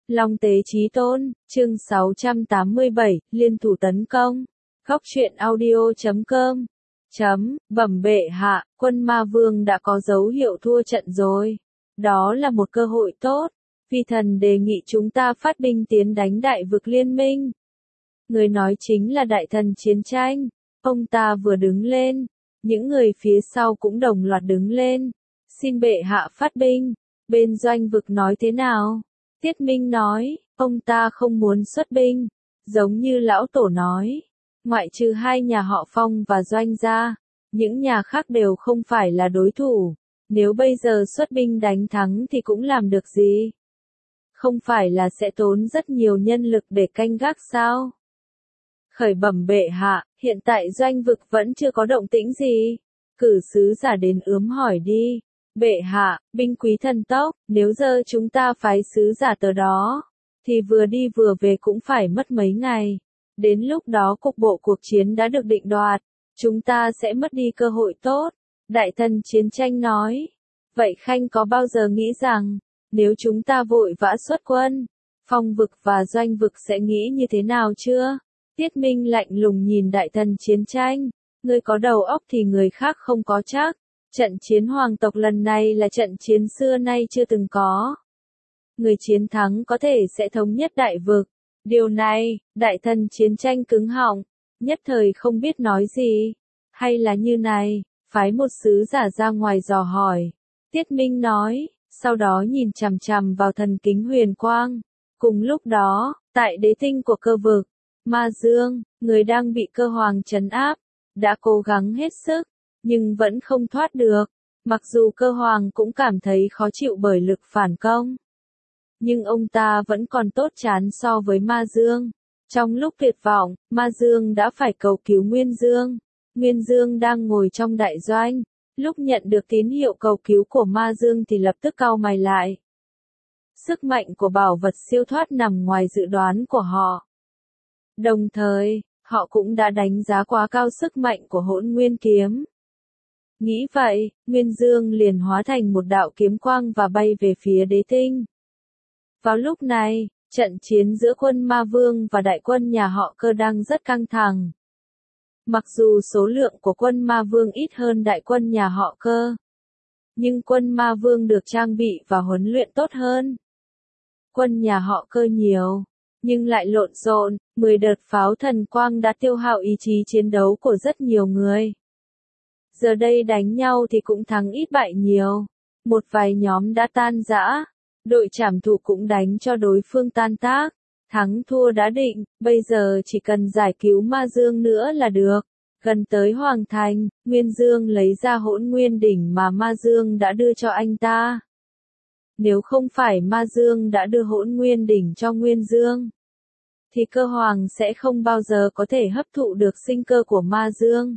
Long tế chí tôn, chương 687, liên thủ tấn công. Góc truyện audio.com. Bẩm bệ hạ, quân ma vương đã có dấu hiệu thua trận rồi. Đó là một cơ hội tốt. Vi thần đề nghị chúng ta phát binh tiến đánh đại vực liên minh. Người nói chính là đại thần chiến tranh. Ông ta vừa đứng lên. Những người phía sau cũng đồng loạt đứng lên. Xin bệ hạ phát binh. Bên doanh vực nói thế nào? Tiết Minh nói, ông ta không muốn xuất binh. Giống như lão tổ nói. Ngoại trừ hai nhà họ Phong và Doanh ra. Những nhà khác đều không phải là đối thủ. Nếu bây giờ xuất binh đánh thắng thì cũng làm được gì? Không phải là sẽ tốn rất nhiều nhân lực để canh gác sao? Khởi bẩm bệ hạ, hiện tại doanh vực vẫn chưa có động tĩnh gì. Cử sứ giả đến ướm hỏi đi. Bệ hạ, binh quý thần tốc, nếu giờ chúng ta phái sứ giả tới đó, thì vừa đi vừa về cũng phải mất mấy ngày. Đến lúc đó cục bộ cuộc chiến đã được định đoạt, chúng ta sẽ mất đi cơ hội tốt. Đại thần chiến tranh nói. Vậy Khanh có bao giờ nghĩ rằng, nếu chúng ta vội vã xuất quân, Phong vực và doanh vực sẽ nghĩ như thế nào chưa? Tiết Minh lạnh lùng nhìn đại thần chiến tranh. Người có đầu óc thì người khác không có chắc. Trận chiến hoàng tộc lần này là trận chiến xưa nay chưa từng có. Người chiến thắng có thể sẽ thống nhất đại vực. Điều này, đại thần chiến tranh cứng họng, nhất thời không biết nói gì. Hay là như này, phái một sứ giả ra ngoài dò hỏi. Tiết Minh nói, sau đó nhìn chằm chằm vào thần kính huyền quang. Cùng lúc đó, tại đế tinh của cơ vực, Ma Dương, người đang bị cơ hoàng trấn áp, đã cố gắng hết sức, nhưng vẫn không thoát được. Mặc dù cơ hoàng cũng cảm thấy khó chịu bởi lực phản công, nhưng ông ta vẫn còn tốt chán so với Ma Dương. Trong lúc tuyệt vọng, Ma Dương đã phải cầu cứu Nguyên Dương. Nguyên Dương đang ngồi trong đại doanh, lúc nhận được tín hiệu cầu cứu của Ma Dương thì lập tức cau mày lại. Sức mạnh của bảo vật siêu thoát nằm ngoài dự đoán của họ. Đồng thời, họ cũng đã đánh giá quá cao sức mạnh của Hỗn Nguyên kiếm. Nghĩ vậy, Nguyên Dương liền hóa thành một đạo kiếm quang và bay về phía đế tinh. Vào lúc này, trận chiến giữa quân Ma Vương và đại quân nhà họ Cơ đang rất căng thẳng. Mặc dù số lượng của quân Ma Vương ít hơn đại quân nhà họ Cơ, nhưng quân Ma Vương được trang bị và huấn luyện tốt hơn. Quân nhà họ Cơ nhiều, nhưng lại lộn xộn, 10 đợt pháo thần quang đã tiêu hao ý chí chiến đấu của rất nhiều người. Giờ đây đánh nhau thì cũng thắng ít bại nhiều. Một vài nhóm đã tan rã. Đội trảm thủ cũng đánh cho đối phương tan tác. Thắng thua đã định, bây giờ chỉ cần giải cứu Ma Dương nữa là được. Gần tới Hoàng Thành, Nguyên Dương lấy ra Hỗn Nguyên đỉnh mà Ma Dương đã đưa cho anh ta. Nếu không phải Ma Dương đã đưa Hỗn Nguyên đỉnh cho Nguyên Dương, thì cơ hoàng sẽ không bao giờ có thể hấp thụ được sinh cơ của Ma Dương.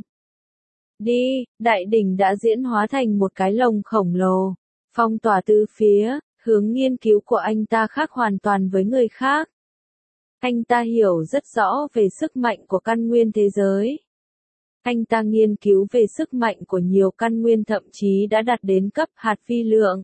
Đi, đại đỉnh đã diễn hóa thành một cái lồng khổng lồ, phong tỏa tứ phía, hướng nghiên cứu của anh ta khác hoàn toàn với người khác. Anh ta hiểu rất rõ về sức mạnh của căn nguyên thế giới. Anh ta nghiên cứu về sức mạnh của nhiều căn nguyên thậm chí đã đạt đến cấp hạt vi lượng.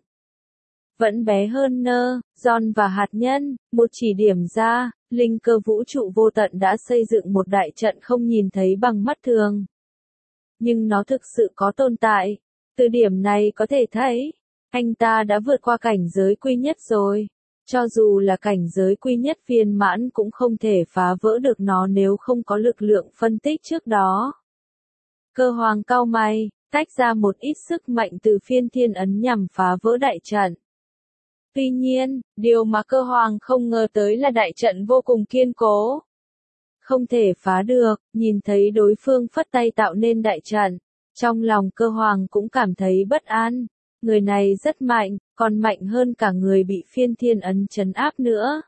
Vẫn bé hơn nơ, giòn và hạt nhân, một chỉ điểm ra, linh cơ vũ trụ vô tận đã xây dựng một đại trận không nhìn thấy bằng mắt thường. Nhưng nó thực sự có tồn tại. Từ điểm này có thể thấy, anh ta đã vượt qua cảnh giới quy nhất rồi. Cho dù là cảnh giới quy nhất viên mãn cũng không thể phá vỡ được nó nếu không có lực lượng phân tích trước đó. Cơ hoàng cau mày, tách ra một ít sức mạnh từ phiên thiên ấn nhằm phá vỡ đại trận. Tuy nhiên, điều mà cơ hoàng không ngờ tới là đại trận vô cùng kiên cố. Không thể phá được, nhìn thấy đối phương phất tay tạo nên đại trận. Trong lòng cơ hoàng cũng cảm thấy bất an. Người này rất mạnh, còn mạnh hơn cả người bị phiên thiên ấn trấn áp nữa.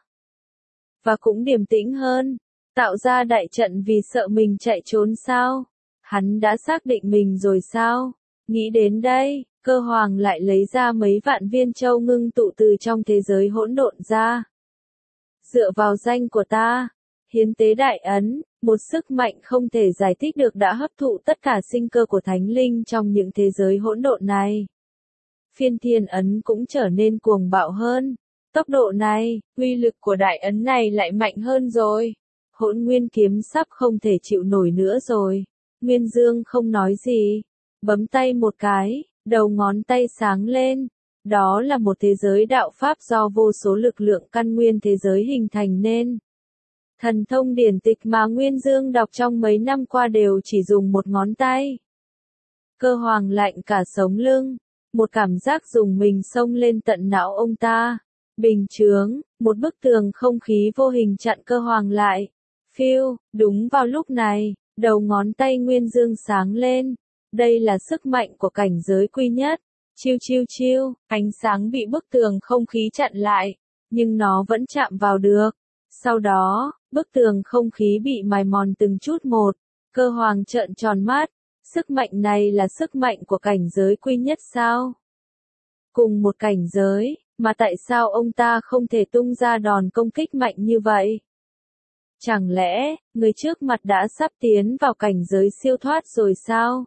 Và cũng điềm tĩnh hơn. Tạo ra đại trận vì sợ mình chạy trốn sao? Hắn đã xác định mình rồi sao? Nghĩ đến đây, cơ hoàng lại lấy ra mấy vạn viên châu ngưng tụ từ trong thế giới hỗn độn ra. Dựa vào danh của ta, hiến tế đại ấn, một sức mạnh không thể giải thích được đã hấp thụ tất cả sinh cơ của thánh linh trong những thế giới hỗn độn này. Phiên thiên ấn cũng trở nên cuồng bạo hơn. Tốc độ này, uy lực của đại ấn này lại mạnh hơn rồi. Hỗn nguyên kiếm sắp không thể chịu nổi nữa rồi. Nguyên Dương không nói gì. Bấm tay một cái, đầu ngón tay sáng lên. Đó là một thế giới đạo pháp do vô số lực lượng căn nguyên thế giới hình thành nên. Thần thông điển tịch mà Nguyên Dương đọc trong mấy năm qua đều chỉ dùng một ngón tay. Cơ Hoàng lạnh cả sống lưng. Một cảm giác dùng mình xông lên tận não ông ta. Bình chướng, một bức tường không khí vô hình chặn Cơ Hoàng lại. Phiêu, đúng vào lúc này, đầu ngón tay Nguyên Dương sáng lên. Đây là sức mạnh của cảnh giới quy nhất. Chiêu chiêu chiêu, ánh sáng bị bức tường không khí chặn lại, nhưng nó vẫn chạm vào được. Sau đó, bức tường không khí bị mài mòn từng chút một. Cơ Hoàng trợn tròn mắt. Sức mạnh này là sức mạnh của cảnh giới quy nhất sao? Cùng một cảnh giới, mà tại sao ông ta không thể tung ra đòn công kích mạnh như vậy? Chẳng lẽ, người trước mặt đã sắp tiến vào cảnh giới siêu thoát rồi sao?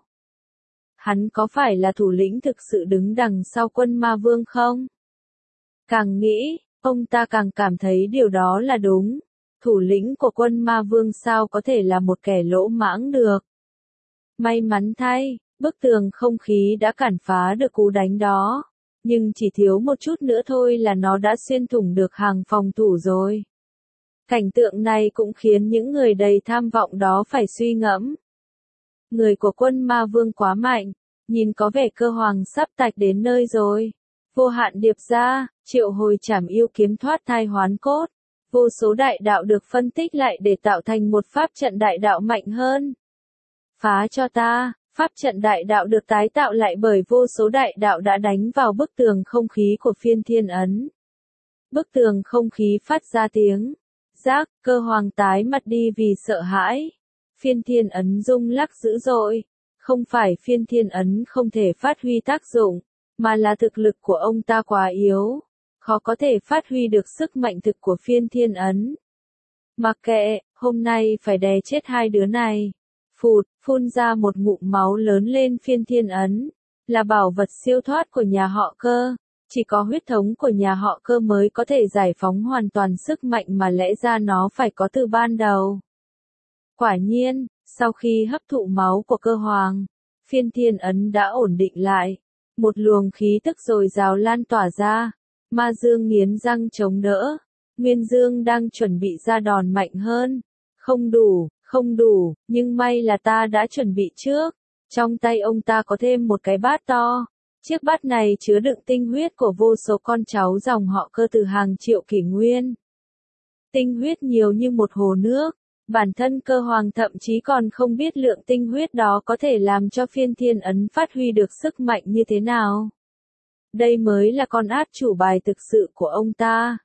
Hắn có phải là thủ lĩnh thực sự đứng đằng sau quân ma vương không? Càng nghĩ, ông ta càng cảm thấy điều đó là đúng. Thủ lĩnh của quân ma vương sao có thể là một kẻ lỗ mãng được? May mắn thay, bức tường không khí đã cản phá được cú đánh đó. Nhưng chỉ thiếu một chút nữa thôi là nó đã xuyên thủng được hàng phòng thủ rồi. Cảnh tượng này cũng khiến những người đầy tham vọng đó phải suy ngẫm. Người của quân ma vương quá mạnh, nhìn có vẻ Cơ Hoàng sắp tạch đến nơi rồi. Vô hạn điệp ra, triệu hồi trảm yêu kiếm thoát thai hoán cốt. Vô số đại đạo được phân tích lại để tạo thành một pháp trận đại đạo mạnh hơn. Phá cho ta, pháp trận đại đạo được tái tạo lại bởi vô số đại đạo đã đánh vào bức tường không khí của phiên thiên ấn. Bức tường không khí phát ra tiếng rác, Cơ Hoàng tái mặt đi vì sợ hãi. Phiên thiên ấn rung lắc dữ dội. Không phải phiên thiên ấn không thể phát huy tác dụng, mà là thực lực của ông ta quá yếu. Khó có thể phát huy được sức mạnh thực của phiên thiên ấn. Mặc kệ, hôm nay phải đè chết hai đứa này. Phụt, phun ra một ngụm máu lớn lên phiên thiên ấn. Là bảo vật siêu thoát của nhà họ Cơ. Chỉ có huyết thống của nhà họ Cơ mới có thể giải phóng hoàn toàn sức mạnh mà lẽ ra nó phải có từ ban đầu. Quả nhiên, sau khi hấp thụ máu của Cơ Hoàng, phiên thiên ấn đã ổn định lại. Một luồng khí tức dồi dào lan tỏa ra. Ma Dương nghiến răng chống đỡ. Nguyên Dương đang chuẩn bị ra đòn mạnh hơn. Không đủ, nhưng may là ta đã chuẩn bị trước. Trong tay ông ta có thêm một cái bát to. Chiếc bát này chứa đựng tinh huyết của vô số con cháu dòng họ Cơ từ hàng triệu kỷ nguyên. Tinh huyết nhiều như một hồ nước. Bản thân Cơ Hoàng thậm chí còn không biết lượng tinh huyết đó có thể làm cho phiên thiên ấn phát huy được sức mạnh như thế nào. Đây mới là con át chủ bài thực sự của ông ta.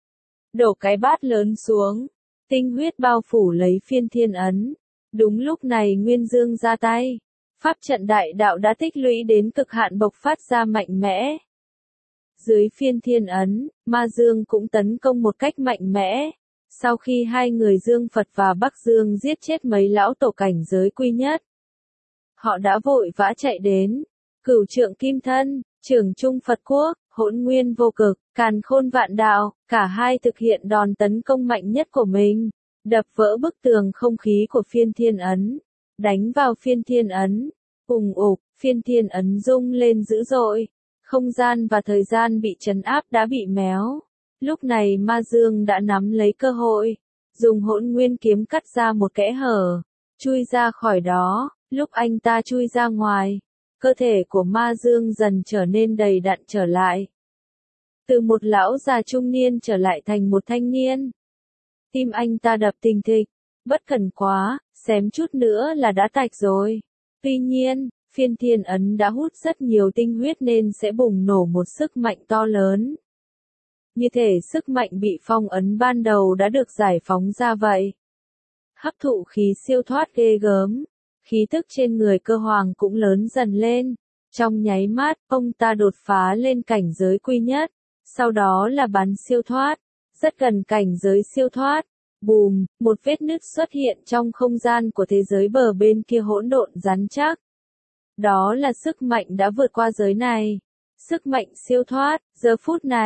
Đổ cái bát lớn xuống. Tinh huyết bao phủ lấy phiên thiên ấn. Đúng lúc này Nguyên Dương ra tay. Pháp trận đại đạo đã tích lũy đến cực hạn bộc phát ra mạnh mẽ. Dưới phiên thiên ấn, Ma Dương cũng tấn công một cách mạnh mẽ. Sau khi hai người Dương Phật và Bắc Dương giết chết mấy lão tổ cảnh giới quy nhất, họ đã vội vã chạy đến. Cửu trượng kim thân, trưởng trung Phật quốc, hỗn nguyên vô cực, càn khôn vạn đạo, cả hai thực hiện đòn tấn công mạnh nhất của mình, đập vỡ bức tường không khí của phiên thiên ấn, đánh vào phiên thiên ấn, ùng ục, phiên thiên ấn rung lên dữ dội, không gian và thời gian bị trấn áp đã bị méo. Lúc này Ma Dương đã nắm lấy cơ hội, dùng hỗn nguyên kiếm cắt ra một kẽ hở, chui ra khỏi đó. Lúc anh ta chui ra ngoài, cơ thể của Ma Dương dần trở nên đầy đặn trở lại. Từ một lão già trung niên trở lại thành một thanh niên. Tim anh ta đập thình thịch, bất cẩn quá, xém chút nữa là đã tạch rồi. Tuy nhiên, phiên thiên ấn đã hút rất nhiều tinh huyết nên sẽ bùng nổ một sức mạnh to lớn. Như thể sức mạnh bị phong ấn ban đầu đã được giải phóng ra vậy. Hấp thụ khí siêu thoát ghê gớm. Khí tức trên người Cơ Hoàng cũng lớn dần lên. Trong nháy mắt, ông ta đột phá lên cảnh giới quy nhất. Sau đó là bắn siêu thoát. Rất gần cảnh giới siêu thoát. Bùm, một vết nứt xuất hiện trong không gian của thế giới bờ bên kia hỗn độn rắn chắc. Đó là sức mạnh đã vượt qua giới này. Sức mạnh siêu thoát, giờ phút này,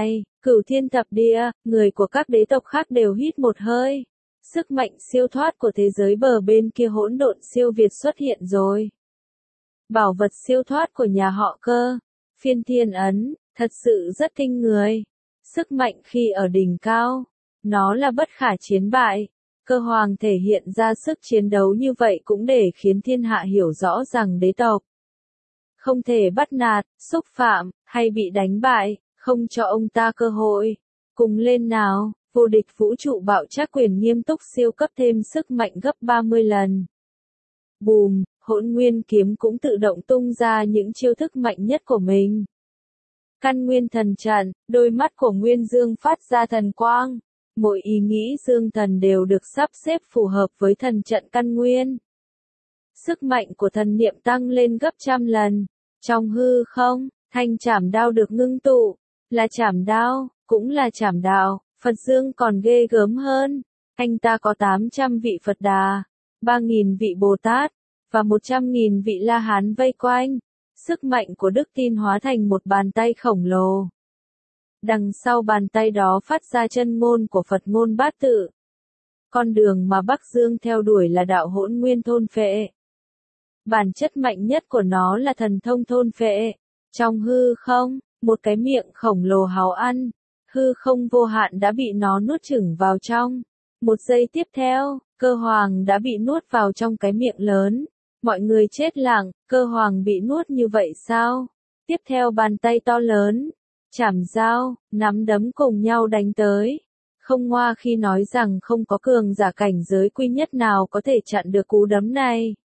Cửu thiên thập địa, người của các đế tộc khác đều hít một hơi. Sức mạnh siêu thoát của thế giới bờ bên kia hỗn độn siêu việt xuất hiện rồi. Bảo vật siêu thoát của nhà họ Cơ, Phiên Thiên Ấn, thật sự rất kinh người. Sức mạnh khi ở đỉnh cao, nó là bất khả chiến bại. Cơ Hoàng thể hiện ra sức chiến đấu như vậy cũng để khiến thiên hạ hiểu rõ rằng đế tộc không thể bắt nạt, xúc phạm, hay bị đánh bại, không cho ông ta cơ hội. Cùng lên nào, vô địch vũ trụ bạo trác quyền nghiêm túc siêu cấp thêm sức mạnh gấp 30 lần. Bùm, Hỗn Nguyên kiếm cũng tự động tung ra những chiêu thức mạnh nhất của mình. Căn nguyên thần trận, đôi mắt của Nguyên Dương phát ra thần quang. Mỗi ý nghĩ dương thần đều được sắp xếp phù hợp với thần trận căn nguyên. Sức mạnh của thần niệm tăng lên gấp trăm lần. Trong hư không, thanh trảm đao được ngưng tụ. Là trảm đao, cũng là trảm đạo. Phật Dương còn ghê gớm hơn. Anh ta có 800 vị Phật Đà, 3.000 vị Bồ Tát, và 100.000 vị La Hán vây quanh. Sức mạnh của Đức Tin hóa thành một bàn tay khổng lồ. Đằng sau bàn tay đó phát ra chân ngôn của Phật ngôn bát tự. Con đường mà Bắc Dương theo đuổi là đạo hỗn nguyên thôn phệ. Bản chất mạnh nhất của nó là thần thông thôn phệ. Trong hư không, một cái miệng khổng lồ háo ăn, hư không vô hạn đã bị nó nuốt chửng vào trong. Một giây tiếp theo, Cơ Hoàng đã bị nuốt vào trong cái miệng lớn. Mọi người chết lặng, Cơ Hoàng bị nuốt như vậy sao? Tiếp theo bàn tay to lớn, chảm dao, nắm đấm cùng nhau đánh tới. Không ngoa khi nói rằng không có cường giả cảnh giới quy nhất nào có thể chặn được cú đấm này.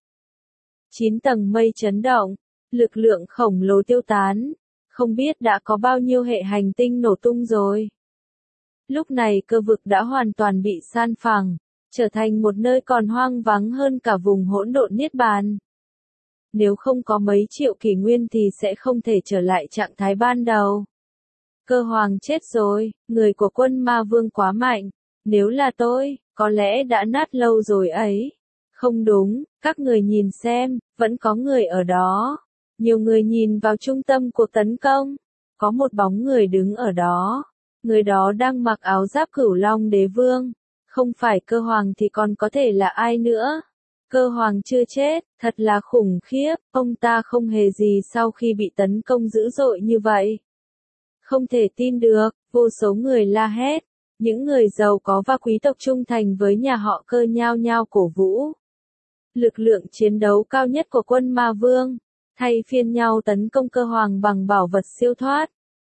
9 tầng mây chấn động, lực lượng khổng lồ tiêu tán, không biết đã có bao nhiêu hệ hành tinh nổ tung rồi. Lúc này cơ vực đã hoàn toàn bị san phẳng, trở thành một nơi còn hoang vắng hơn cả vùng hỗn độn niết bàn. Nếu không có mấy triệu kỷ nguyên thì sẽ không thể trở lại trạng thái ban đầu. Cơ Hoàng chết rồi, người của quân ma vương quá mạnh. Nếu là tôi, có lẽ đã nát lâu rồi ấy. Không đúng, các người nhìn xem, vẫn có người ở đó. Nhiều người nhìn vào trung tâm cuộc tấn công. Có một bóng người đứng ở đó. Người đó đang mặc áo giáp Cửu Long Đế Vương. Không phải Cơ Hoàng thì còn có thể là ai nữa. Cơ Hoàng chưa chết, thật là khủng khiếp, ông ta không hề gì sau khi bị tấn công dữ dội như vậy. Không thể tin được, vô số người la hét. Những người giàu có và quý tộc trung thành với nhà họ Cơ nhao nhao cổ vũ. Lực lượng chiến đấu cao nhất của quân ma vương, thay phiên nhau tấn công Cơ Hoàng bằng bảo vật siêu thoát.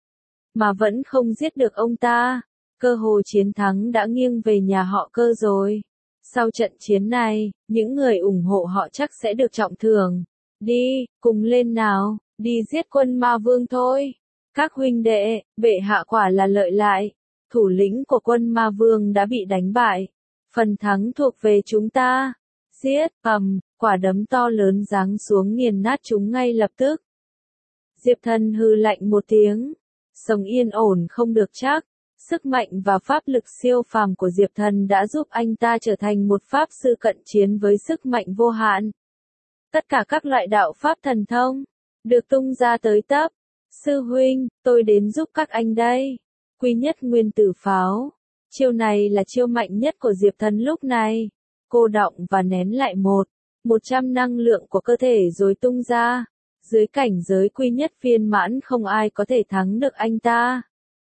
Mà vẫn không giết được ông ta. Cơ hồ chiến thắng đã nghiêng về nhà họ Cơ rồi. Sau trận chiến này, những người ủng hộ họ chắc sẽ được trọng thưởng. Đi, cùng lên nào, đi giết quân ma vương thôi. Các huynh đệ, bệ hạ quả là lợi lại. Thủ lĩnh của quân ma vương đã bị đánh bại. Phần thắng thuộc về chúng ta. Giết, quả đấm to lớn giáng xuống nghiền nát chúng ngay lập tức. Diệp Thần hừ lạnh một tiếng. Sống yên ổn không được chắc. Sức mạnh và pháp lực siêu phàm của Diệp Thần đã giúp anh ta trở thành một pháp sư cận chiến với sức mạnh vô hạn. Tất cả các loại đạo pháp thần thông được tung ra tới tấp. Sư huynh, tôi đến giúp các anh đây. Quy nhất nguyên tử pháo. Chiêu này là chiêu mạnh nhất của Diệp Thần lúc này. Cô đọng và nén lại 100 năng lượng của cơ thể rồi tung ra. Dưới cảnh giới quy nhất viên mãn không ai có thể thắng được anh ta.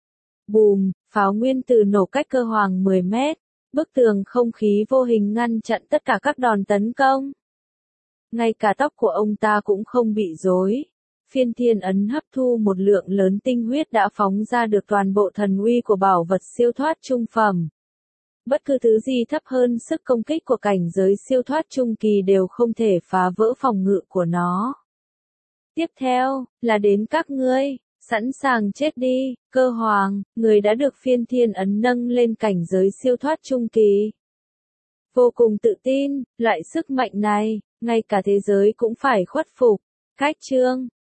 Bùm, pháo nguyên tử nổ cách Cơ Hoàng 10 mét. Bức tường không khí vô hình ngăn chặn tất cả các đòn tấn công. Ngay cả tóc của ông ta cũng không bị rối. Phiên Thiên Ấn hấp thu một lượng lớn tinh huyết đã phóng ra được toàn bộ thần uy của bảo vật siêu thoát trung phẩm. Bất cứ thứ gì thấp hơn sức công kích của cảnh giới siêu thoát trung kỳ đều không thể phá vỡ phòng ngự của nó. Tiếp theo, là đến các ngươi, sẵn sàng chết đi, Cơ Hoàng, người đã được Phiên Thiên Ấn nâng lên cảnh giới siêu thoát trung kỳ. Vô cùng tự tin, loại sức mạnh này, ngay cả thế giới cũng phải khuất phục. Khách chương